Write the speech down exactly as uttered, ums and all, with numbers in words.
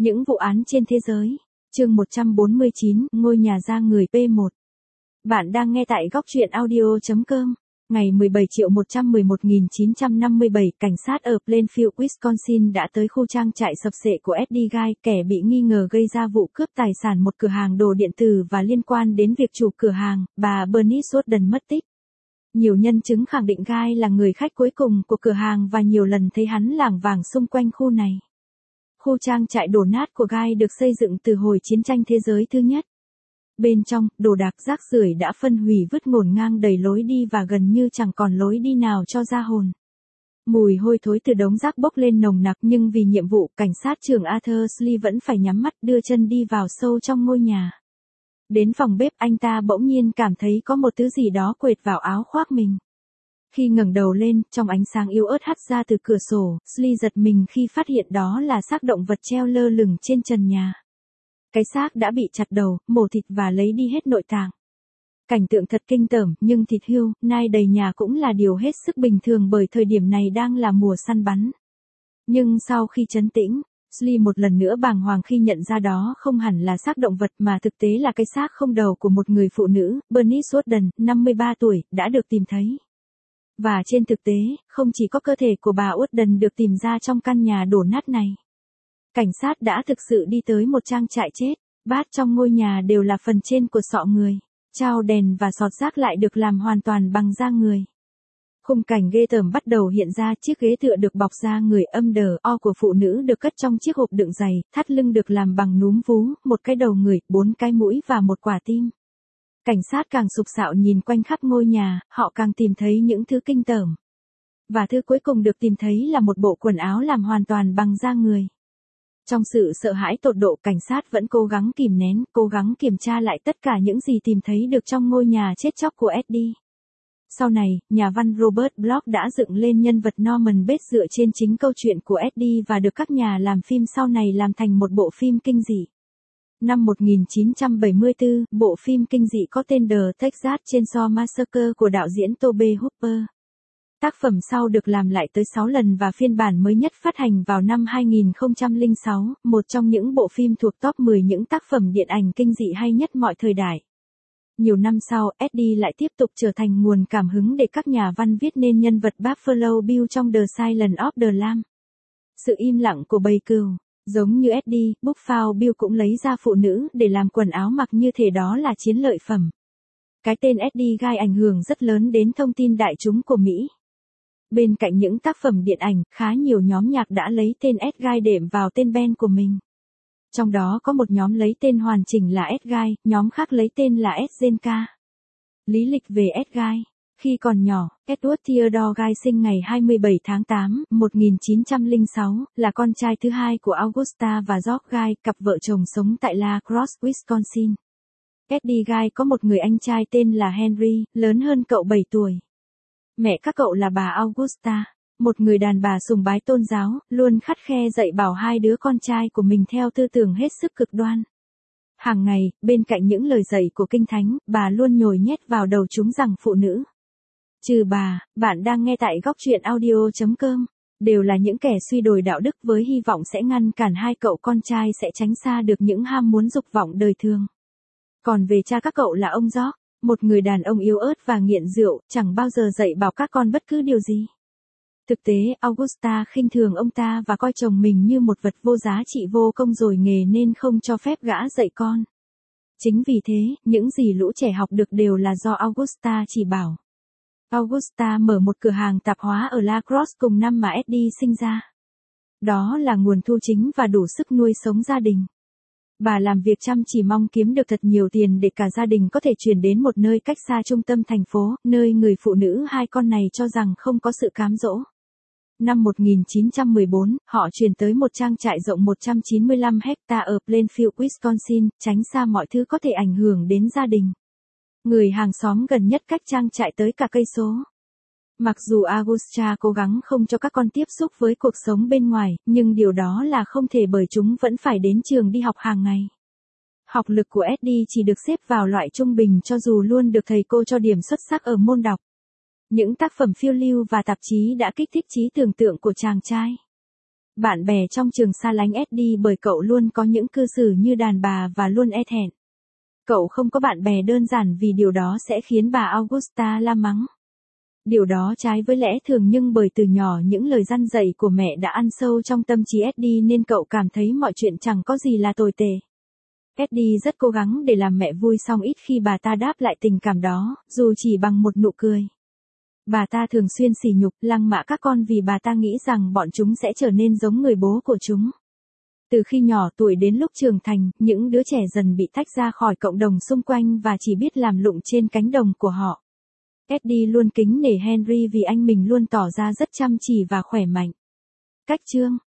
Những vụ án trên thế giới. Chương một trăm bốn mươi chín, ngôi nhà da người P một. Bạn đang nghe tại góc truyện audio chấm com. Ngày mười bảy triệu một trăm mười một nghìn chín trăm năm mươi bảy, cảnh sát ở Plainfield, Wisconsin đã tới khu trang trại sập xệ của Eddie Guy, kẻ bị nghi ngờ gây ra vụ cướp tài sản một cửa hàng đồ điện tử và liên quan đến việc chủ cửa hàng, bà Bernice Jordan mất tích. Nhiều nhân chứng khẳng định Guy là người khách cuối cùng của cửa hàng và nhiều lần thấy hắn lảng vảng xung quanh khu này. Khu trang trại đổ nát của Guy được xây dựng từ hồi chiến tranh thế giới thứ nhất. Bên trong, đồ đạc rác rưởi đã phân hủy vứt ngổn ngang đầy lối đi và gần như chẳng còn lối đi nào cho ra hồn. Mùi hôi thối từ đống rác bốc lên nồng nặc, nhưng vì nhiệm vụ, cảnh sát trưởng Arthur Slee vẫn phải nhắm mắt đưa chân đi vào sâu trong ngôi nhà. Đến phòng bếp, anh ta bỗng nhiên cảm thấy có một thứ gì đó quệt vào áo khoác mình. Khi ngẩng đầu lên, trong ánh sáng yếu ớt hắt ra từ cửa sổ, Slee giật mình khi phát hiện đó là xác động vật treo lơ lửng trên trần nhà. Cái xác đã bị chặt đầu, mổ thịt và lấy đi hết nội tạng. Cảnh tượng thật kinh tởm, nhưng thịt hươu, nai đầy nhà cũng là điều hết sức bình thường bởi thời điểm này đang là mùa săn bắn. Nhưng sau khi trấn tĩnh, Slee một lần nữa bàng hoàng khi nhận ra đó không hẳn là xác động vật mà thực tế là cái xác không đầu của một người phụ nữ, Bernice Jordan, năm mươi ba tuổi, đã được tìm thấy. Và trên thực tế, không chỉ có cơ thể của bà Jordan được tìm ra trong căn nhà đổ nát này. Cảnh sát đã thực sự đi tới một trang trại chết, bát trong ngôi nhà đều là phần trên của sọ người, trao đèn và sọt rác lại được làm hoàn toàn bằng da người. Khung cảnh ghê tởm bắt đầu hiện ra, chiếc ghế tựa được bọc da người âm đờ o của phụ nữ được cất trong chiếc hộp đựng giày, thắt lưng được làm bằng núm vú, một cái đầu người, bốn cái mũi và một quả tim. Cảnh sát càng sục sạo nhìn quanh khắp ngôi nhà, họ càng tìm thấy những thứ kinh tởm. Và thứ cuối cùng được tìm thấy là một bộ quần áo làm hoàn toàn bằng da người. Trong sự sợ hãi tột độ, cảnh sát vẫn cố gắng kìm nén, cố gắng kiểm tra lại tất cả những gì tìm thấy được trong ngôi nhà chết chóc của Eddie. Sau này, nhà văn Robert Bloch đã dựng lên nhân vật Norman Bates dựa trên chính câu chuyện của Eddie và được các nhà làm phim sau này làm thành một bộ phim kinh dị. Năm một nghìn chín trăm bảy mươi tư, bộ phim kinh dị có tên The Texas Chainsaw Massacre của đạo diễn Tobe Hooper. Tác phẩm sau được làm lại tới sáu lần và phiên bản mới nhất phát hành vào năm hai nghìn không trăm lẻ sáu, một trong những bộ phim thuộc top mười những tác phẩm điện ảnh kinh dị hay nhất mọi thời đại. Nhiều năm sau, Eddie lại tiếp tục trở thành nguồn cảm hứng để các nhà văn viết nên nhân vật Buffalo Bill trong The Silence of the Lambs. Sự im lặng của bầy cừu. Giống như Eddie, Buffalo Bill cũng lấy ra phụ nữ để làm quần áo mặc như thể đó là chiến lợi phẩm. Cái tên Eddie Guy ảnh hưởng rất lớn đến thông tin đại chúng của Mỹ. Bên cạnh những tác phẩm điện ảnh, khá nhiều nhóm nhạc đã lấy tên Ed Guy đệm vào tên band của mình. Trong đó có một nhóm lấy tên hoàn chỉnh là Ed Guy, nhóm khác lấy tên là Ed Zenka. Lý lịch về Ed Guy. Khi còn nhỏ, Edward Theodore Guy sinh ngày hai mươi bảy tháng tám, một nghìn chín trăm lẻ sáu, là con trai thứ hai của Augusta và George Guy, cặp vợ chồng sống tại La Crosse, Wisconsin. Eddie Guy có một người anh trai tên là Henry, lớn hơn cậu bảy tuổi. Mẹ các cậu là bà Augusta, một người đàn bà sùng bái tôn giáo, luôn khắt khe dạy bảo hai đứa con trai của mình theo tư tưởng hết sức cực đoan. Hàng ngày, bên cạnh những lời dạy của Kinh Thánh, bà luôn nhồi nhét vào đầu chúng rằng phụ nữ, trừ bà, bạn đang nghe tại góc truyện audio chấm com, đều là những kẻ suy đồi đạo đức với hy vọng sẽ ngăn cản hai cậu con trai sẽ tránh xa được những ham muốn dục vọng đời thường. Còn về cha các cậu là ông George, một người đàn ông yếu ớt và nghiện rượu, chẳng bao giờ dạy bảo các con bất cứ điều gì. Thực tế, Augusta khinh thường ông ta và coi chồng mình như một vật vô giá trị vô công rồi nghề nên không cho phép gã dạy con. Chính vì thế, những gì lũ trẻ học được đều là do Augusta chỉ bảo. Augusta mở một cửa hàng tạp hóa ở La Crosse cùng năm mà Eddie sinh ra. Đó là nguồn thu chính và đủ sức nuôi sống gia đình. Bà làm việc chăm chỉ mong kiếm được thật nhiều tiền để cả gia đình có thể chuyển đến một nơi cách xa trung tâm thành phố, nơi người phụ nữ hai con này cho rằng không có sự cám dỗ. Năm một nghìn chín trăm mười bốn, họ chuyển tới một trang trại rộng một trăm chín mươi lăm héc-ta ở Plainfield, Wisconsin, tránh xa mọi thứ có thể ảnh hưởng đến gia đình. Người hàng xóm gần nhất cách trang trại tới cả cây số. Mặc dù Augusta cố gắng không cho các con tiếp xúc với cuộc sống bên ngoài, nhưng điều đó là không thể bởi chúng vẫn phải đến trường đi học hàng ngày. Học lực của Eddie chỉ được xếp vào loại trung bình cho dù luôn được thầy cô cho điểm xuất sắc ở môn đọc. Những tác phẩm phiêu lưu và tạp chí đã kích thích trí tưởng tượng của chàng trai. Bạn bè trong trường xa lánh Eddie bởi cậu luôn có những cư xử như đàn bà và luôn e thẹn. Cậu không có bạn bè đơn giản vì điều đó sẽ khiến bà Augusta la mắng. Điều đó trái với lẽ thường nhưng bởi từ nhỏ những lời răn dạy của mẹ đã ăn sâu trong tâm trí Eddie nên cậu cảm thấy mọi chuyện chẳng có gì là tồi tệ. Eddie rất cố gắng để làm mẹ vui song ít khi bà ta đáp lại tình cảm đó, dù chỉ bằng một nụ cười. Bà ta thường xuyên sỉ nhục, lăng mạ các con vì bà ta nghĩ rằng bọn chúng sẽ trở nên giống người bố của chúng. Từ khi nhỏ tuổi đến lúc trưởng thành, những đứa trẻ dần bị tách ra khỏi cộng đồng xung quanh và chỉ biết làm lụng trên cánh đồng của họ. Eddie luôn kính nể Henry vì anh mình luôn tỏ ra rất chăm chỉ và khỏe mạnh. Cách chương